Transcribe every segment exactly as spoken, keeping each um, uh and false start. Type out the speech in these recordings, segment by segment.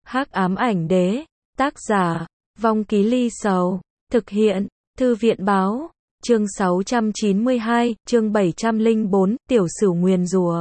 Hắc ám ảnh đế, tác giả, Vong Ký Ly Sầu, thực hiện, Thư viện báo, chương sáu trăm chín mươi hai, chương bảy trăm lẻ bốn, tiểu sửu nguyền rủa.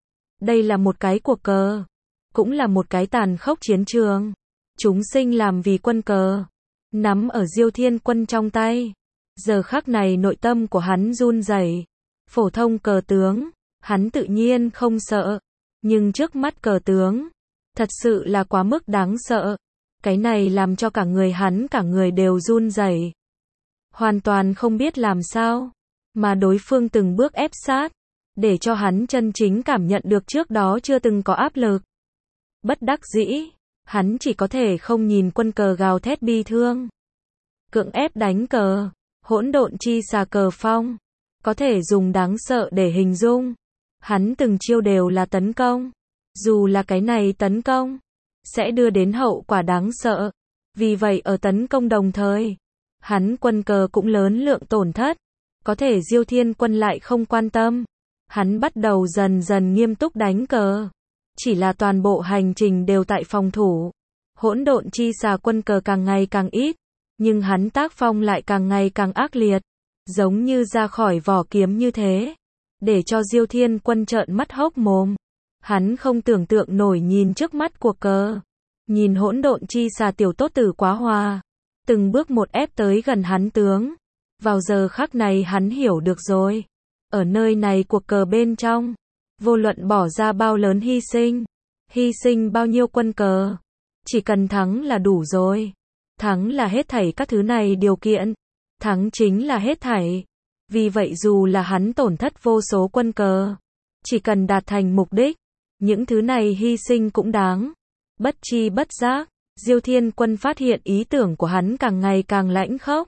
Đây là một cái cuộc cờ, cũng là một cái tàn khốc chiến trường. Chúng sinh làm vì quân cờ, nắm ở Diêu Thiên Quân trong tay. Giờ khắc này nội tâm của hắn run rẩy. Phổ thông cờ tướng, hắn tự nhiên không sợ, nhưng trước mắt cờ tướng, thật sự là quá mức đáng sợ. Cái này làm cho cả người hắn cả người đều run rẩy. Hoàn toàn không biết làm sao, mà đối phương từng bước ép sát, để cho hắn chân chính cảm nhận được trước đó chưa từng có áp lực. Bất đắc dĩ, hắn chỉ có thể không nhìn quân cờ gào thét bi thương. Cưỡng ép đánh cờ, hỗn độn chi xà cờ phong, có thể dùng đáng sợ để hình dung. Hắn từng chiêu đều là tấn công, dù là cái này tấn công, sẽ đưa đến hậu quả đáng sợ. Vì vậy ở tấn công đồng thời, hắn quân cờ cũng lớn lượng tổn thất. Có thể Diêu Thiên Quân lại không quan tâm. Hắn bắt đầu dần dần nghiêm túc đánh cờ. Chỉ là toàn bộ hành trình đều tại phòng thủ. Hỗn độn chi xà quân cờ càng ngày càng ít, nhưng hắn tác phong lại càng ngày càng ác liệt, giống như ra khỏi vỏ kiếm như thế, để cho Diêu Thiên Quân trợn mắt hốc mồm. Hắn không tưởng tượng nổi nhìn trước mắt cuộc cờ, nhìn hỗn độn chi xà tiểu tốt tử quá hòa, từng bước một ép tới gần hắn tướng. Vào giờ khắc này hắn hiểu được rồi, ở nơi này cuộc cờ bên trong, vô luận bỏ ra bao lớn hy sinh, hy sinh bao nhiêu quân cờ, chỉ cần thắng là đủ rồi. Thắng là hết thảy các thứ này điều kiện, thắng chính là hết thảy. Vì vậy dù là hắn tổn thất vô số quân cờ, chỉ cần đạt thành mục đích, những thứ này hy sinh cũng đáng. Bất chi bất giác, Diêu Thiên Quân phát hiện ý tưởng của hắn càng ngày càng lãnh khốc.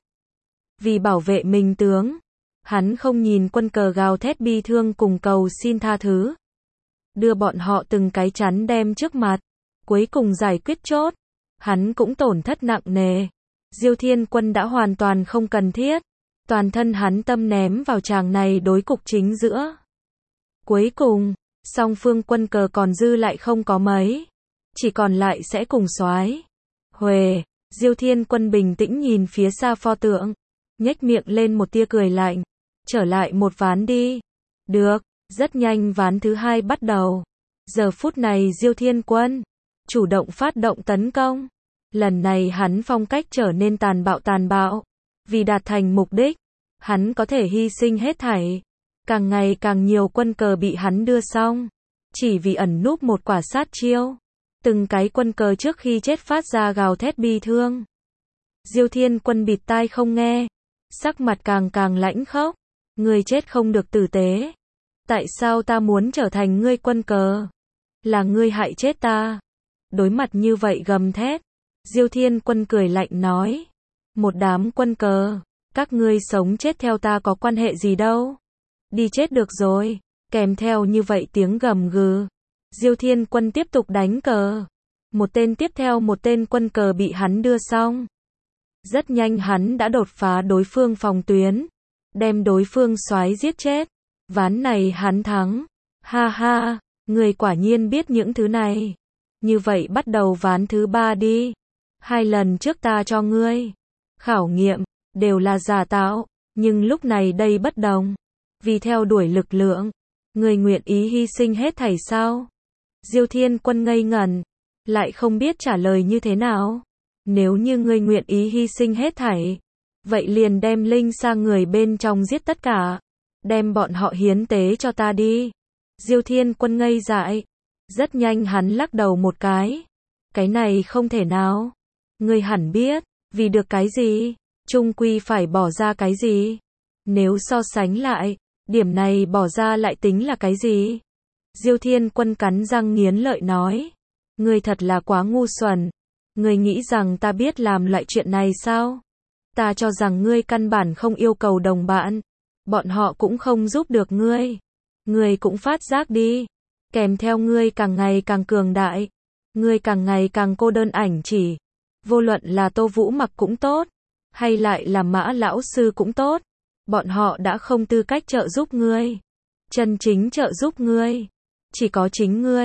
Vì bảo vệ mình tướng, hắn không nhìn quân cờ gào thét bi thương cùng cầu xin tha thứ, đưa bọn họ từng cái chắn đem trước mặt, cuối cùng giải quyết chốt. Hắn cũng tổn thất nặng nề. Diêu Thiên Quân đã hoàn toàn không cần thiết, toàn thân hắn tâm ném vào tràng này đối cục chính giữa. Cuối cùng, song phương quân cờ còn dư lại không có mấy, chỉ còn lại sẽ cùng soái. Huề, Diêu Thiên Quân bình tĩnh nhìn phía xa pho tượng, nhếch miệng lên một tia cười lạnh. Trở lại một ván đi. Được, rất nhanh ván thứ hai bắt đầu. Giờ phút này Diêu Thiên Quân chủ động phát động tấn công. Lần này hắn phong cách trở nên tàn bạo tàn bạo. Vì đạt thành mục đích, hắn có thể hy sinh hết thảy. Càng ngày càng nhiều quân cờ bị hắn đưa xong, chỉ vì ẩn núp một quả sát chiêu. Từng cái quân cờ trước khi chết phát ra gào thét bi thương. Diêu Thiên Quân bịt tai không nghe, sắc mặt càng càng lãnh khốc. Ngươi chết không được tử tế. Tại sao ta muốn trở thành ngươi quân cờ? Là ngươi hại chết ta. Đối mặt như vậy gầm thét, Diêu Thiên Quân cười lạnh nói. Một đám quân cờ, các ngươi sống chết theo ta có quan hệ gì đâu. Đi chết được rồi. Kèm theo như vậy tiếng gầm gừ, Diêu Thiên Quân tiếp tục đánh cờ. Một tên tiếp theo một tên quân cờ bị hắn đưa xong. Rất nhanh hắn đã đột phá đối phương phòng tuyến, đem đối phương soái giết chết. Ván này hắn thắng. Ha ha, người quả nhiên biết những thứ này. Như vậy bắt đầu ván thứ ba đi. Hai lần trước ta cho ngươi khảo nghiệm, đều là giả tạo, nhưng lúc này đây bất đồng. Vì theo đuổi lực lượng, ngươi nguyện ý hy sinh hết thảy sao? Diêu Thiên Quân ngây ngẩn, lại không biết trả lời như thế nào. Nếu như ngươi nguyện ý hy sinh hết thảy, vậy liền đem linh sang người bên trong giết tất cả, đem bọn họ hiến tế cho ta đi. Diêu Thiên Quân ngây dại, rất nhanh hắn lắc đầu một cái. Cái này không thể nào. Ngươi hẳn biết, vì được cái gì, chung quy phải bỏ ra cái gì. Nếu so sánh lại, điểm này bỏ ra lại tính là cái gì? Diêu Thiên Quân cắn răng nghiến lợi nói. Ngươi thật là quá ngu xuẩn. Ngươi nghĩ rằng ta biết làm loại chuyện này sao? Ta cho rằng ngươi căn bản không yêu cầu đồng bạn. Bọn họ cũng không giúp được ngươi. Ngươi cũng phát giác đi. Kèm theo ngươi càng ngày càng cường đại. Ngươi càng ngày càng cô đơn ảnh chỉ. Vô luận là Tô Vũ Mặc cũng tốt, hay lại là Mã Lão Sư cũng tốt. Bọn họ đã không tư cách trợ giúp ngươi. Chân chính trợ giúp ngươi, chỉ có chính ngươi.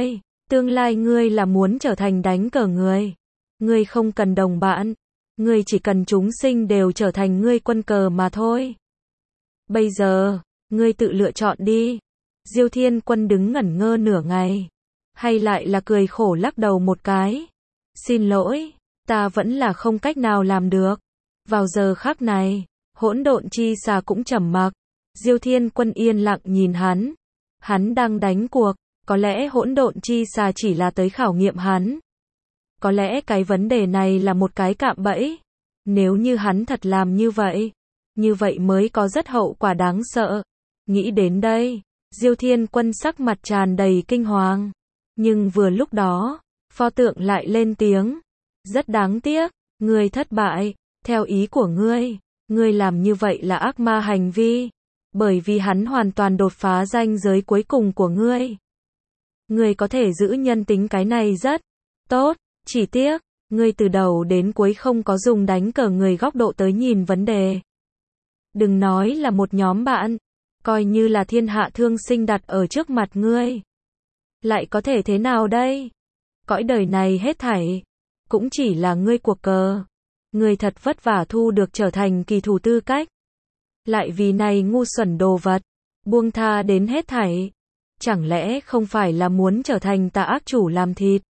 Tương lai ngươi là muốn trở thành đánh cờ người. Ngươi không cần đồng bạn. Ngươi chỉ cần chúng sinh đều trở thành ngươi quân cờ mà thôi. Bây giờ, ngươi tự lựa chọn đi. Diêu Thiên Quân đứng ngẩn ngơ nửa ngày. Hay lại là cười khổ lắc đầu một cái. Xin lỗi, ta vẫn là không cách nào làm được. Vào giờ khắc này, hỗn độn chi xà cũng trầm mặc. Diêu Thiên Quân yên lặng nhìn hắn. Hắn đang đánh cuộc, có lẽ hỗn độn chi xà chỉ là tới khảo nghiệm hắn. Có lẽ cái vấn đề này là một cái cạm bẫy. Nếu như hắn thật làm như vậy, như vậy mới có rất hậu quả đáng sợ. Nghĩ đến đây, Diêu Thiên Quân sắc mặt tràn đầy kinh hoàng. Nhưng vừa lúc đó, pho tượng lại lên tiếng. Rất đáng tiếc, ngươi thất bại. Theo ý của ngươi, ngươi làm như vậy là ác ma hành vi. Bởi vì hắn hoàn toàn đột phá ranh giới cuối cùng của ngươi. Ngươi có thể giữ nhân tính cái này rất tốt, chỉ tiếc, ngươi từ đầu đến cuối không có dùng đánh cờ người góc độ tới nhìn vấn đề. Đừng nói là một nhóm bạn, coi như là thiên hạ thương sinh đặt ở trước mặt ngươi. Lại có thể thế nào đây? Cõi đời này hết thảy, cũng chỉ là ngươi cuộc cờ. Ngươi thật vất vả thu được trở thành kỳ thủ tư cách. Lại vì này ngu xuẩn đồ vật, buông tha đến hết thảy. Chẳng lẽ không phải là muốn trở thành tà ác chủ làm thịt?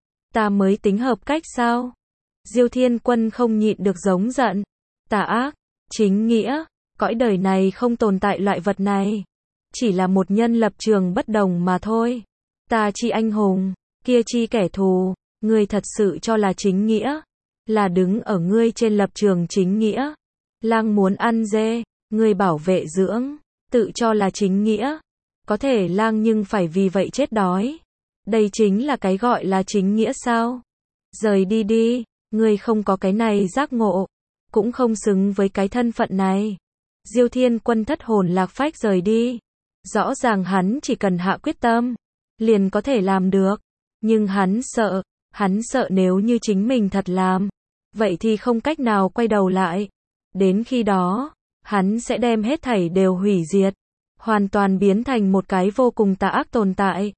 Ta mới tính hợp cách sao? Diêu Thiên Quân không nhịn được giống giận. Tà ác, chính nghĩa, cõi đời này không tồn tại loại vật này. Chỉ là một nhân lập trường bất đồng mà thôi. Ta chi anh hùng, kia chi kẻ thù, ngươi thật sự cho là chính nghĩa. Là đứng ở ngươi trên lập trường chính nghĩa. Lang muốn ăn dê, ngươi bảo vệ dưỡng, tự cho là chính nghĩa. Có thể lang nhưng phải vì vậy chết đói. Đây chính là cái gọi là chính nghĩa sao? Rời đi đi, ngươi không có cái này giác ngộ, cũng không xứng với cái thân phận này. Diêu Thiên Quân thất hồn lạc phách rời đi. Rõ ràng hắn chỉ cần hạ quyết tâm, liền có thể làm được. Nhưng hắn sợ, hắn sợ nếu như chính mình thật làm, vậy thì không cách nào quay đầu lại. Đến khi đó, hắn sẽ đem hết thảy đều hủy diệt, hoàn toàn biến thành một cái vô cùng tà ác tồn tại.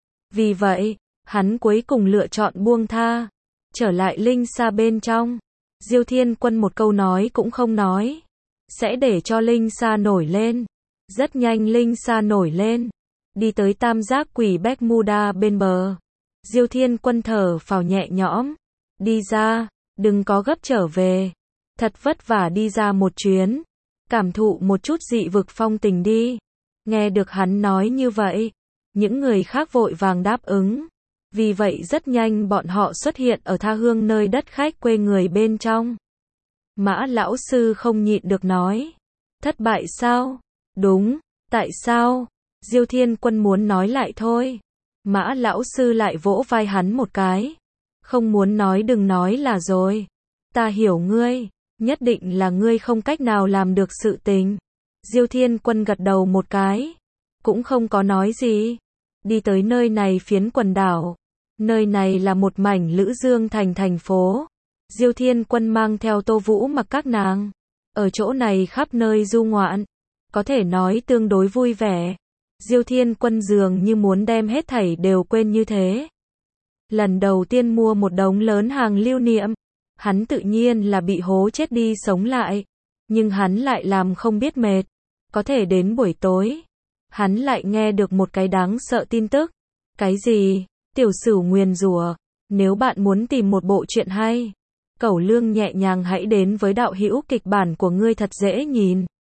Vì vậy, hắn cuối cùng lựa chọn buông tha, trở lại linh sa bên trong. Diêu Thiên Quân một câu nói cũng không nói, sẽ để cho linh sa nổi lên. Rất nhanh linh sa nổi lên, đi tới tam giác quỷ Bermuda bên bờ. Diêu Thiên Quân thở phào nhẹ nhõm, đi ra, đừng có gấp trở về. Thật vất vả đi ra một chuyến, cảm thụ một chút dị vực phong tình đi. Nghe được hắn nói như vậy, những người khác vội vàng đáp ứng. Vì vậy rất nhanh bọn họ xuất hiện ở tha hương nơi đất khách quê người bên trong. Mã lão sư không nhịn được nói. Thất bại sao? Đúng, tại sao? Diêu Thiên Quân muốn nói lại thôi. Mã lão sư lại vỗ vai hắn một cái. Không muốn nói đừng nói là rồi. Ta hiểu ngươi, nhất định là ngươi không cách nào làm được sự tình. Diêu Thiên Quân gật đầu một cái, cũng không có nói gì. Đi tới nơi này phiến quần đảo. Nơi này là một mảnh Lữ Dương thành thành phố. Diêu Thiên Quân mang theo Tô Vũ mặc các nàng. Ở chỗ này khắp nơi du ngoạn, có thể nói tương đối vui vẻ. Diêu Thiên Quân dường như muốn đem hết thảy đều quên như thế. Lần đầu tiên mua một đống lớn hàng lưu niệm, hắn tự nhiên là bị hố chết đi sống lại. Nhưng hắn lại làm không biết mệt. Có thể đến buổi tối, hắn lại nghe được một cái đáng sợ tin tức. Cái gì? Tiểu Sửu nguyền rủa. Nếu bạn muốn tìm một bộ truyện hay, Cẩu Lương nhẹ nhàng hãy đến với đạo hữu kịch bản của ngươi thật dễ nhìn.